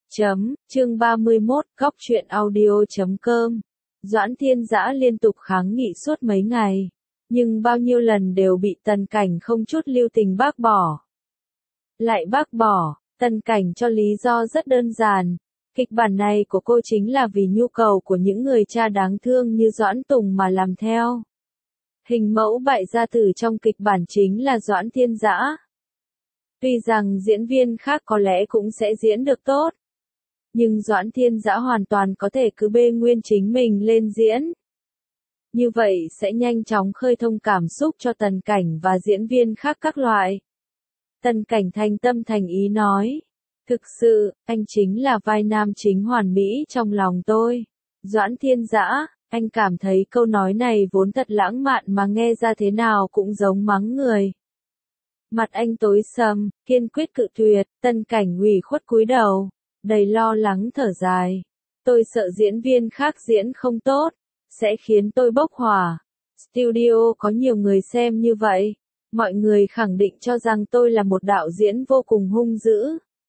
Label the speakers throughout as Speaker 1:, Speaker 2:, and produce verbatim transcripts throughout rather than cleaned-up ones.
Speaker 1: Chấm, chương ba mươi mốt, góc truyện audio chấm com. Doãn Thiên Dã liên tục kháng nghị suốt mấy ngày, nhưng bao nhiêu lần đều bị Tần Cảnh không chút lưu tình bác bỏ. Lại bác bỏ, Tần Cảnh cho lý do rất đơn giản, kịch bản này của cô chính là vì nhu cầu của những người cha đáng thương như Doãn Tùng mà làm theo. Hình mẫu bại gia tử trong kịch bản chính là Doãn Thiên Dã. Tuy rằng diễn viên khác có lẽ cũng sẽ diễn được tốt, nhưng Doãn Thiên Dã hoàn toàn có thể cứ bê nguyên chính mình lên diễn. Như vậy sẽ nhanh chóng khơi thông cảm xúc cho Tần Cảnh và diễn viên khác các loại. Tần Cảnh thành tâm thành ý nói, thực sự, anh chính là vai nam chính hoàn mỹ trong lòng tôi. Doãn Thiên Dã, anh cảm thấy câu nói này vốn thật lãng mạn mà nghe ra thế nào cũng giống mắng người. Mặt anh tối sầm, kiên quyết cự tuyệt, Tần Cảnh ủy khuất cúi đầu, đầy lo lắng thở dài. Tôi sợ diễn viên khác diễn không tốt, sẽ khiến tôi bốc hỏa. Studio có nhiều người xem như vậy, mọi người khẳng định cho rằng tôi là một đạo diễn vô cùng hung dữ.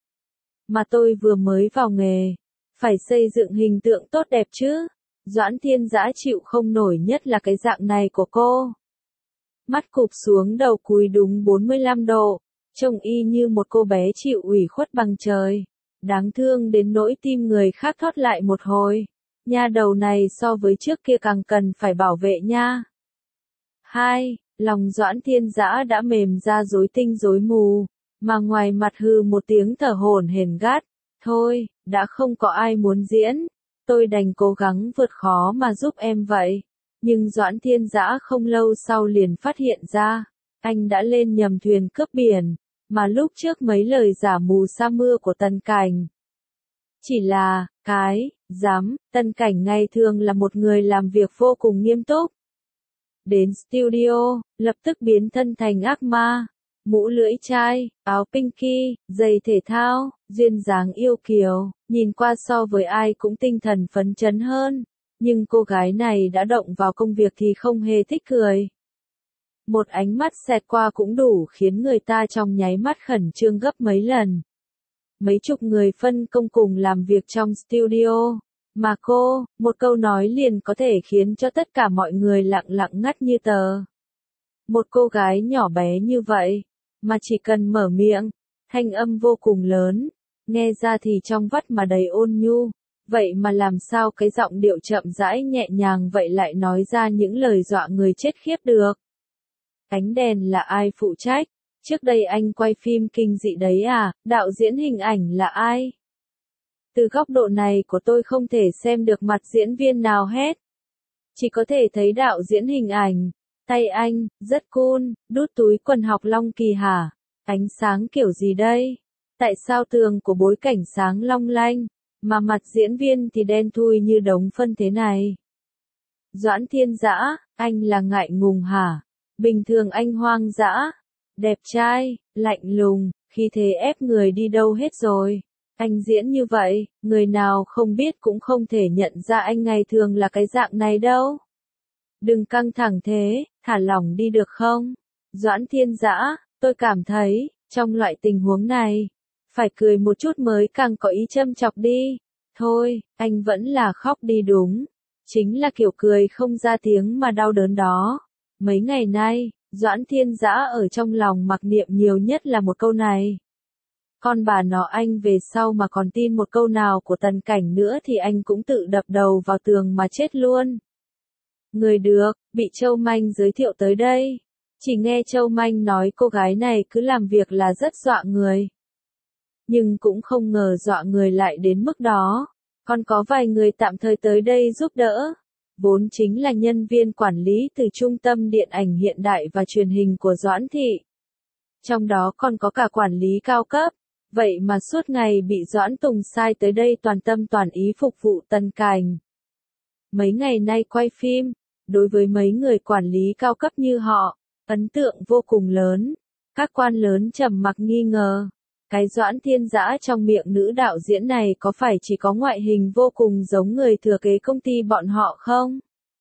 Speaker 1: Mà tôi vừa mới vào nghề, phải xây dựng hình tượng tốt đẹp chứ. Doãn Thiên Dã chịu không nổi nhất là cái dạng này của cô. Mắt cụp xuống đầu cúi đúng bốn mươi lăm độ, trông y như một cô bé chịu ủy khuất bằng trời. Đáng thương đến nỗi tim người khác thót lại một hồi. Nha đầu này so với trước kia càng cần phải bảo vệ nha. Hai, lòng Doãn Thiên Dã đã mềm ra rối tinh rối mù, mà ngoài mặt hừ một tiếng thở hổn hển gắt. Thôi, đã không có ai muốn diễn, tôi đành cố gắng vượt khó mà giúp em vậy. Nhưng Doãn Thiên Dã không lâu sau liền phát hiện ra, anh đã lên nhầm thuyền cướp biển, mà lúc trước mấy lời giả mù sa mưa của Tần Cảnh. Chỉ là, cái, dám, Tần Cảnh ngày thường là một người làm việc vô cùng nghiêm túc. Đến studio, lập tức biến thân thành ác ma, mũ lưỡi chai, áo pinky, giày thể thao, duyên dáng yêu kiều, nhìn qua so với ai cũng tinh thần phấn chấn hơn. Nhưng cô gái này đã động vào công việc thì không hề thích cười. Một ánh mắt xẹt qua cũng đủ khiến người ta trong nháy mắt khẩn trương gấp mấy lần. Mấy chục người phân công cùng làm việc trong studio, mà cô, một câu nói liền có thể khiến cho tất cả mọi người lặng lặng ngắt như tờ. Một cô gái nhỏ bé như vậy, mà chỉ cần mở miệng, thanh âm vô cùng lớn, nghe ra thì trong vắt mà đầy ôn nhu. Vậy mà làm sao cái giọng điệu chậm rãi nhẹ nhàng vậy lại nói ra những lời dọa người chết khiếp được. Ánh đèn là ai phụ trách? Trước đây anh quay phim kinh dị đấy à, đạo diễn hình ảnh là ai? Từ góc độ này của tôi không thể xem được mặt diễn viên nào hết. Chỉ có thể thấy đạo diễn hình ảnh. Tay anh, rất cool, đút túi quần học Long Kỳ hả? Ánh sáng kiểu gì đây? Tại sao tường của bối cảnh sáng long lanh, mà mặt diễn viên thì đen thui như đống phân thế này? Doãn Thiên Dã, anh là ngại ngùng hả? Bình thường anh hoang dã, đẹp trai, lạnh lùng, khi thế ép người đi đâu hết rồi. Anh diễn như vậy, người nào không biết cũng không thể nhận ra anh ngày thường là cái dạng này đâu. Đừng căng thẳng thế, thả lỏng đi được không? Doãn Thiên Dã, tôi cảm thấy, trong loại tình huống này, phải cười một chút mới càng có ý châm chọc đi. Thôi, anh vẫn là khóc đi đúng. Chính là kiểu cười không ra tiếng mà đau đớn đó. Mấy ngày nay, Doãn Thiên Dã ở trong lòng mặc niệm nhiều nhất là một câu này. Con bà nó anh về sau mà còn tin một câu nào của Tần Cảnh nữa thì anh cũng tự đập đầu vào tường mà chết luôn. Người được, bị Châu Manh giới thiệu tới đây. Chỉ nghe Châu Manh nói cô gái này cứ làm việc là rất dọa người. Nhưng cũng không ngờ dọa người lại đến mức đó. Còn có vài người tạm thời tới đây giúp đỡ. Vốn chính là nhân viên quản lý từ Trung tâm Điện ảnh Hiện đại và Truyền hình của Doãn Thị. Trong đó còn có cả quản lý cao cấp. Vậy mà suốt ngày bị Doãn Tùng sai tới đây toàn tâm toàn ý phục vụ Tần Cảnh. Mấy ngày nay quay phim, đối với mấy người quản lý cao cấp như họ, ấn tượng vô cùng lớn. Các quan lớn trầm mặc nghi ngờ. Cái Doãn Thiên Dã trong miệng nữ đạo diễn này có phải chỉ có ngoại hình vô cùng giống người thừa kế công ty bọn họ không?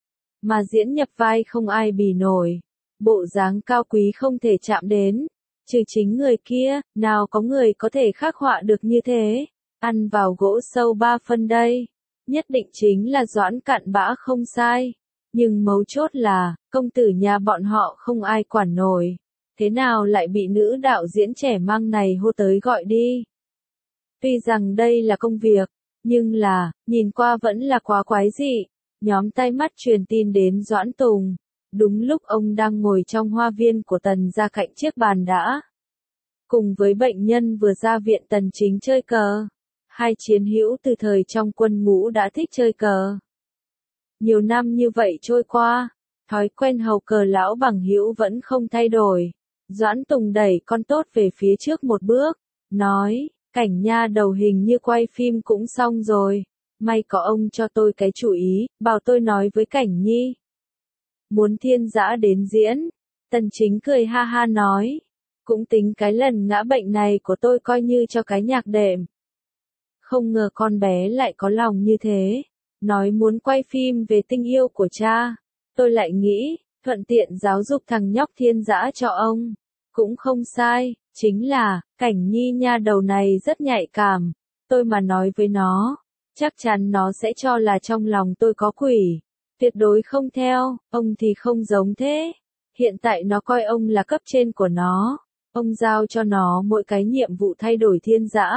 Speaker 1: Mà diễn nhập vai không ai bì nổi. Bộ dáng cao quý không thể chạm đến. Trừ chính người kia, nào có người có thể khắc họa được như thế. ăn vào gỗ sâu ba phân đây. Nhất định chính là Doãn cặn bã không sai. Nhưng mấu chốt là, công tử nhà bọn họ không ai quản nổi. Thế nào lại bị nữ đạo diễn trẻ măng này hô tới gọi đi? Tuy rằng đây là công việc, nhưng là, nhìn qua vẫn là quá quái dị. Nhóm tay mắt truyền tin đến Doãn Tùng. Đúng lúc ông đang ngồi trong hoa viên của Tần gia cạnh chiếc bàn đã. Cùng với bệnh nhân vừa ra viện Tần Chính chơi cờ. Hai chiến hữu từ thời trong quân ngũ đã thích chơi cờ. Nhiều năm như vậy trôi qua, thói quen hầu cờ lão bằng hữu vẫn không thay đổi. Doãn Tùng đẩy con tốt về phía trước một bước, nói, Cảnh nha đầu hình như quay phim cũng xong rồi. May có ông cho tôi cái chủ ý, bảo tôi nói với Cảnh Nhi. Muốn Thiên Dã đến diễn, Tần Chính cười ha ha nói. Cũng tính cái lần ngã bệnh này của tôi coi như cho cái nhạc đệm. Không ngờ con bé lại có lòng như thế. Nói muốn quay phim về tình yêu của cha. Tôi lại nghĩ, thuận tiện giáo dục thằng nhóc Thiên Dã cho ông. Cũng không sai, chính là, Cảnh Nhi nha đầu này rất nhạy cảm. Tôi mà nói với nó, chắc chắn nó sẽ cho là trong lòng tôi có quỷ. Tuyệt đối không theo, ông thì không giống thế. Hiện tại nó coi ông là cấp trên của nó. Ông giao cho nó mỗi cái nhiệm vụ thay đổi Thiên Dã.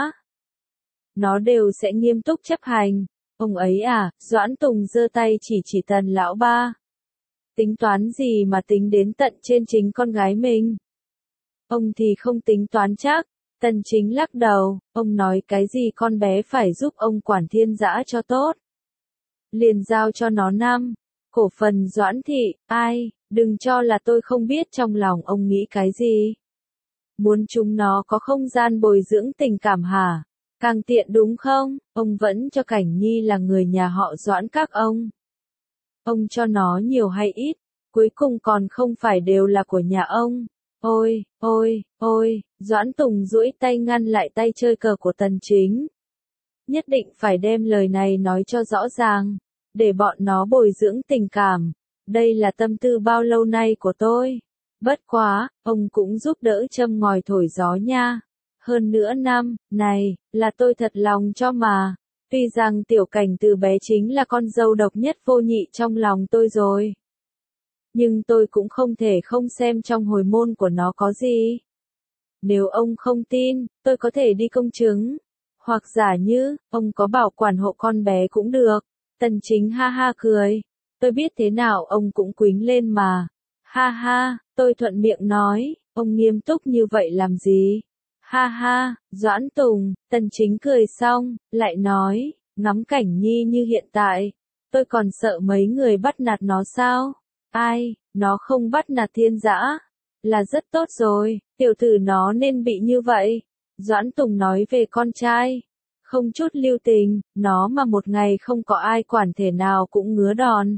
Speaker 1: Nó đều sẽ nghiêm túc chấp hành. Ông ấy à, Doãn Tùng giơ tay chỉ chỉ Tần lão ba. Tính toán gì mà tính đến tận trên chính con gái mình? Ông thì không tính toán chắc. Tần Chính lắc đầu, ông nói cái gì con bé phải giúp ông quản Thiên Dã cho tốt. Liền giao cho nó năm. Cổ phần Doãn thị, ai, đừng cho là tôi không biết trong lòng ông nghĩ cái gì. Muốn chúng nó có không gian bồi dưỡng tình cảm hả? Càng tiện đúng không? Ông vẫn cho Cảnh Nhi là người nhà họ Doãn các ông. Ông cho nó nhiều hay ít, cuối cùng còn không phải đều là của nhà ông. Ôi, ôi, ôi, Doãn Tùng duỗi tay ngăn lại tay chơi cờ của Tần Chính. Nhất định phải đem lời này nói cho rõ ràng, để bọn nó bồi dưỡng tình cảm. Đây là tâm tư bao lâu nay của tôi. Bất quá, ông cũng giúp đỡ châm ngòi thổi gió nha. Hơn nữa năm, này, là tôi thật lòng cho mà. Tuy rằng Tiểu Cảnh từ bé chính là con dâu độc nhất vô nhị trong lòng tôi rồi. Nhưng tôi cũng không thể không xem trong hồi môn của nó có gì. Nếu ông không tin, tôi có thể đi công chứng. Hoặc giả như, ông có bảo quản hộ con bé cũng được. Tần Chính ha ha cười. Tôi biết thế nào ông cũng quýnh lên mà. Ha ha, tôi thuận miệng nói, ông nghiêm túc như vậy làm gì? Ha ha, Doãn Tùng, Tần Chính cười xong, lại nói, ngắm Cảnh Nhi như hiện tại. Tôi còn sợ mấy người bắt nạt nó sao? Ai, nó không bắt nạt Thiên Dã. Là rất tốt rồi, tiểu tử nó nên bị như vậy. Doãn Tùng nói về con trai. Không chút lưu tình, nó mà một ngày không có ai quản thể nào cũng ngứa đòn.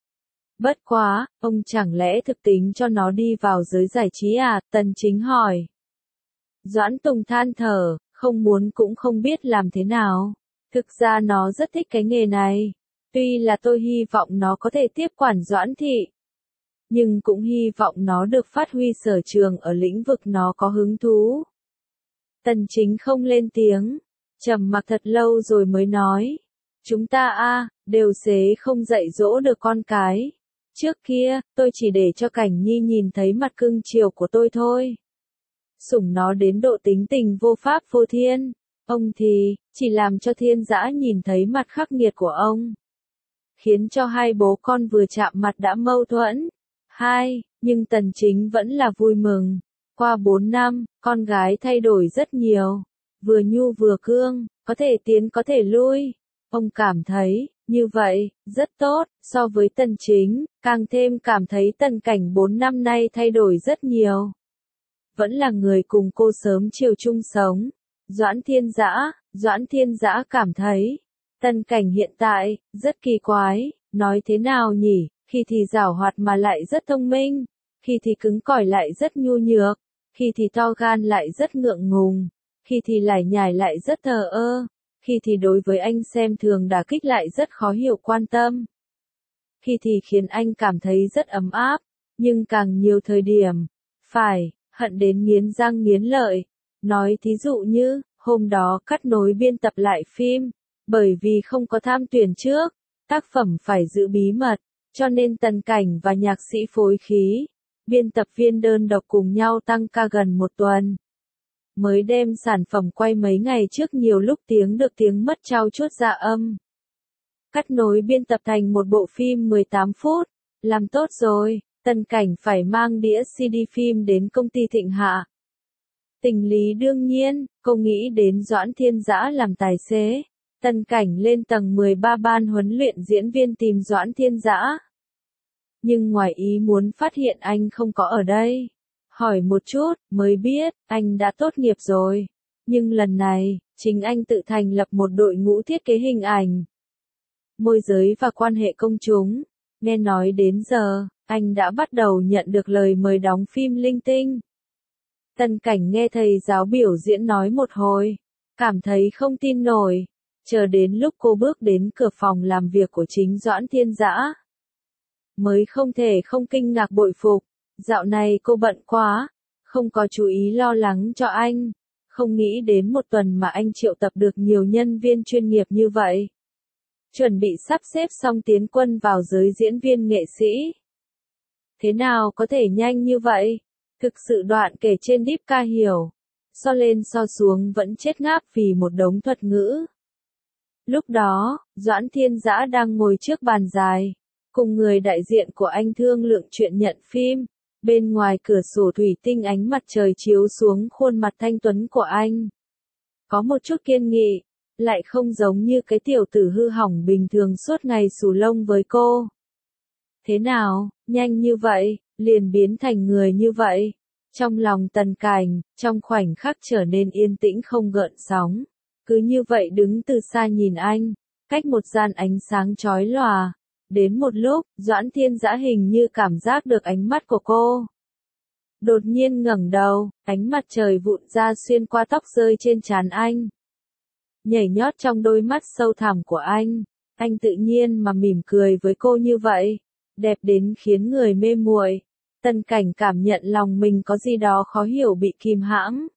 Speaker 1: Bất quá, ông chẳng lẽ thực tính cho nó đi vào giới giải trí à? Tần Chính hỏi. Doãn Tùng than thở, không muốn cũng không biết làm thế nào. Thực ra nó rất thích cái nghề này. Tuy là tôi hy vọng nó có thể tiếp quản Doãn thị. Nhưng cũng hy vọng nó được phát huy sở trường ở lĩnh vực nó có hứng thú. Tần Chính không lên tiếng. Trầm mặc thật lâu rồi mới nói. Chúng ta a đều xế không dạy dỗ được con cái. Trước kia, tôi chỉ để cho Cảnh Nhi nhìn thấy mặt cưng chiều của tôi thôi. Sủng nó đến độ tính tình vô pháp vô thiên. Ông thì, chỉ làm cho Thiên Dã nhìn thấy mặt khắc nghiệt của ông. Khiến cho hai bố con vừa chạm mặt đã mâu thuẫn. Hai, nhưng Tần Chính vẫn là vui mừng. Qua bốn năm, con gái thay đổi rất nhiều. Vừa nhu vừa cương, có thể tiến có thể lui. Ông cảm thấy, như vậy, rất tốt, so với Tần Chính, càng thêm cảm thấy Tần Cảnh bốn năm nay thay đổi rất nhiều. Vẫn là người cùng cô sớm chiều chung sống. Doãn Thiên Dã, Doãn Thiên Dã cảm thấy, Tần Cảnh hiện tại, rất kỳ quái, nói thế nào nhỉ, khi thì giảo hoạt mà lại rất thông minh, khi thì cứng cỏi lại rất nhu nhược, khi thì to gan lại rất ngượng ngùng, khi thì lải nhải lại rất thờ ơ, khi thì đối với anh xem thường đả kích lại rất khó hiểu quan tâm, khi thì khiến anh cảm thấy rất ấm áp, nhưng càng nhiều thời điểm, phải, hận đến nghiến răng nghiến lợi. Nói thí dụ như, Hôm đó cắt nối biên tập lại phim, bởi vì không có tham tuyển trước, tác phẩm phải giữ bí mật, cho nên Tần Cảnh và nhạc sĩ phối khí, biên tập viên đơn độc cùng nhau tăng ca gần một tuần. Mới đem sản phẩm quay mấy ngày trước, nhiều lúc tiếng được tiếng mất trao chuốt ra âm. Cắt nối biên tập thành một bộ phim mười tám phút, làm tốt rồi, Tần Cảnh phải mang đĩa xê đê phim đến công ty Thịnh Hạ. Tình lý đương nhiên, cô nghĩ đến Doãn Thiên Dã làm tài xế. Tần Cảnh lên tầng mười ba ban huấn luyện diễn viên tìm Doãn Thiên Dã. Nhưng ngoài ý muốn phát hiện anh không có ở đây. Hỏi một chút, mới biết, anh đã tốt nghiệp rồi. Nhưng lần này, chính anh tự thành lập một đội ngũ thiết kế hình ảnh, môi giới và quan hệ công chúng. Nghe nói đến giờ, anh đã bắt đầu nhận được lời mời đóng phim linh tinh. Tần Cảnh nghe thầy giáo biểu diễn nói một hồi, cảm thấy không tin nổi. Chờ đến lúc cô bước đến cửa phòng làm việc của chính Doãn Thiên Dã, mới không thể không kinh ngạc bội phục. Dạo này cô bận quá, không có chú ý lo lắng cho anh, không nghĩ đến một tuần mà anh triệu tập được nhiều nhân viên chuyên nghiệp như vậy. Chuẩn bị sắp xếp xong tiến quân vào giới diễn viên nghệ sĩ. Thế nào có thể nhanh như vậy? Thực sự đoạn kể trên Deep ca hiểu. So lên so xuống vẫn chết ngáp vì một đống thuật ngữ. Lúc đó, Doãn Thiên Dã đang ngồi trước bàn dài, cùng người đại diện của anh thương lượng chuyện nhận phim. Bên ngoài cửa sổ thủy tinh ánh mặt trời chiếu xuống khuôn mặt thanh tuấn của anh. Có một chút kiên nghị, lại không giống như cái tiểu tử hư hỏng bình thường suốt ngày xù lông với cô. Thế nào, nhanh như vậy, liền biến thành người như vậy. Trong lòng Tần Cảnh, trong khoảnh khắc trở nên yên tĩnh không gợn sóng. Cứ như vậy đứng từ xa nhìn anh, cách một gian ánh sáng chói lòa. Đến một lúc, Doãn Thiên Dã hình như cảm giác được ánh mắt của cô. Đột nhiên ngẩng đầu, ánh mặt trời vụn ra xuyên qua tóc rơi trên trán anh. Nhảy nhót trong đôi mắt sâu thẳm của anh, anh tự nhiên mà mỉm cười với cô như vậy, đẹp đến khiến người mê muội. Tần Cảnh cảm nhận lòng mình có gì đó khó hiểu bị kìm hãm.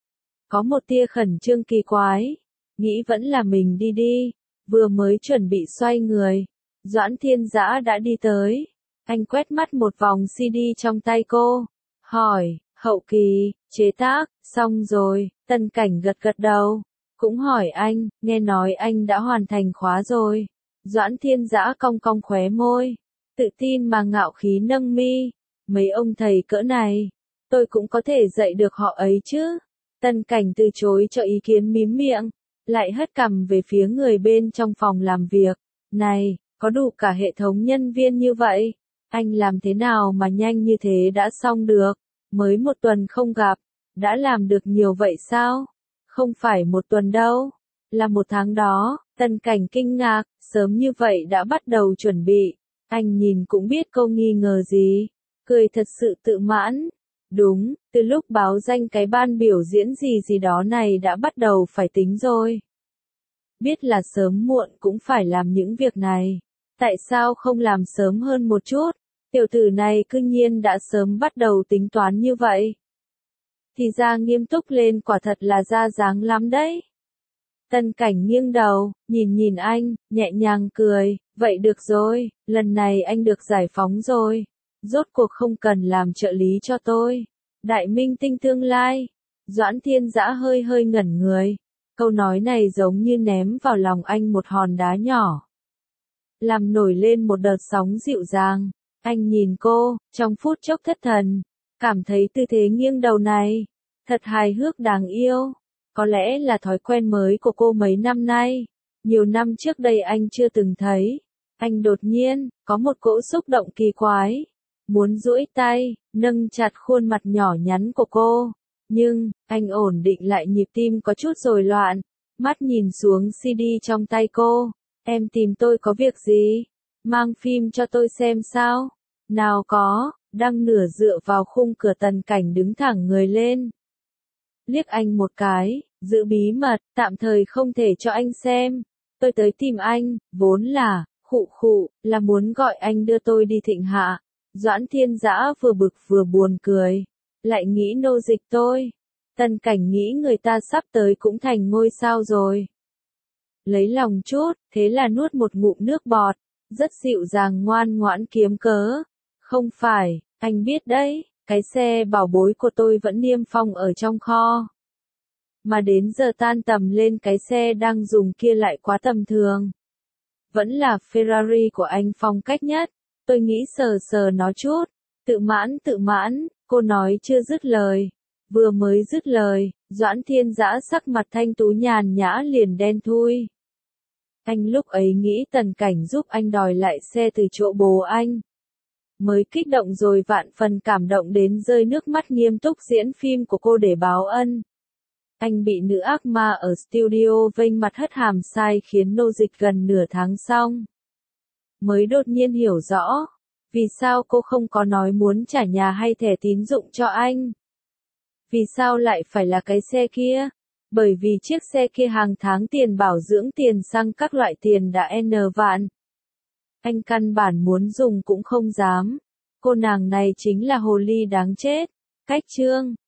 Speaker 1: Có một tia khẩn trương kỳ quái, nghĩ vẫn là mình đi đi, vừa mới chuẩn bị xoay người. Doãn Thiên Dã đã đi tới, anh quét mắt một vòng xê đê trong tay cô, hỏi, hậu kỳ, chế tác, xong rồi. Tần Cảnh gật gật đầu, cũng hỏi anh, nghe nói anh đã hoàn thành khóa rồi. Doãn Thiên Dã cong cong khóe môi, tự tin mà ngạo khí nâng mi, mấy ông thầy cỡ này, tôi cũng có thể dạy được họ ấy chứ. Tần Cảnh từ chối cho ý kiến, mím miệng, lại hất cằm về phía người bên trong phòng làm việc, này, có đủ cả hệ thống nhân viên như vậy, anh làm thế nào mà nhanh như thế đã xong được, mới một tuần không gặp, đã làm được nhiều vậy sao? Không phải một tuần đâu, là một tháng đó. Tần Cảnh kinh ngạc, sớm như vậy đã bắt đầu chuẩn bị, anh nhìn cũng biết cô nghi ngờ gì, cười thật sự tự mãn. Đúng, từ lúc báo danh cái ban biểu diễn gì gì đó này đã bắt đầu phải tính rồi. Biết là sớm muộn cũng phải làm những việc này. Tại sao không làm sớm hơn một chút? Tiểu tử này cư nhiên đã sớm bắt đầu tính toán như vậy. Thì ra nghiêm túc lên quả thật là ra dáng lắm đấy. Tần Cảnh nghiêng đầu, nhìn nhìn anh, nhẹ nhàng cười, vậy được rồi, lần này anh được giải phóng rồi. Rốt cuộc không cần làm trợ lý cho tôi. Đại minh tinh tương lai. Doãn Thiên Dã hơi hơi ngẩn người. Câu nói này giống như ném vào lòng anh một hòn đá nhỏ, làm nổi lên một đợt sóng dịu dàng. Anh nhìn cô, trong phút chốc thất thần, cảm thấy tư thế nghiêng đầu này thật hài hước đáng yêu. Có lẽ là thói quen mới của cô mấy năm nay. Nhiều năm trước đây anh chưa từng thấy. Anh đột nhiên có một cỗ xúc động kỳ quái, muốn duỗi tay nâng chặt khuôn mặt nhỏ nhắn của cô. Nhưng anh ổn định lại nhịp tim có chút rối loạn, mắt nhìn xuống xê đê trong tay cô. Em tìm tôi có việc gì? Mang phim cho tôi xem sao? Nào có. Đang nửa dựa vào khung cửa, Tần Cảnh đứng thẳng người lên, liếc anh một cái, giữ bí mật, tạm thời không thể cho anh xem. Tôi tới tìm anh, vốn là, khụ khụ, là muốn gọi anh đưa tôi đi Thịnh Hạ. Doãn Thiên Dã vừa bực vừa buồn cười, lại nghĩ nô dịch tôi. Tần Cảnh nghĩ người ta sắp tới cũng thành ngôi sao rồi. Lấy lòng chút, thế là nuốt một ngụm nước bọt, rất dịu dàng ngoan ngoãn kiếm cớ. Không phải, anh biết đấy, cái xe bảo bối của tôi vẫn niêm phong ở trong kho. Mà đến giờ tan tầm lên cái xe đang dùng kia lại quá tầm thường. Vẫn là Ferrari của anh phong cách nhất, tôi nghĩ sờ sờ nó chút. Tự mãn tự mãn, cô nói chưa dứt lời. Vừa mới dứt lời, Doãn Thiên Dã sắc mặt thanh tú nhàn nhã liền đen thui. Anh lúc ấy nghĩ Tần Cảnh giúp anh đòi lại xe từ chỗ bố anh. Mới kích động rồi vạn phần cảm động đến rơi nước mắt nghiêm túc diễn phim của cô để báo ân. Anh bị nữ ác ma ở studio vênh mặt hất hàm sai khiến nô dịch gần nửa tháng xong. Mới đột nhiên hiểu rõ, vì sao cô không có nói muốn trả nhà hay thẻ tín dụng cho anh. Vì sao lại phải là cái xe kia? Bởi vì chiếc xe kia hàng tháng tiền bảo dưỡng tiền xăng các loại tiền đã n vạn. Anh căn bản muốn dùng cũng không dám. Cô nàng này chính là hồ ly đáng chết. Cách chương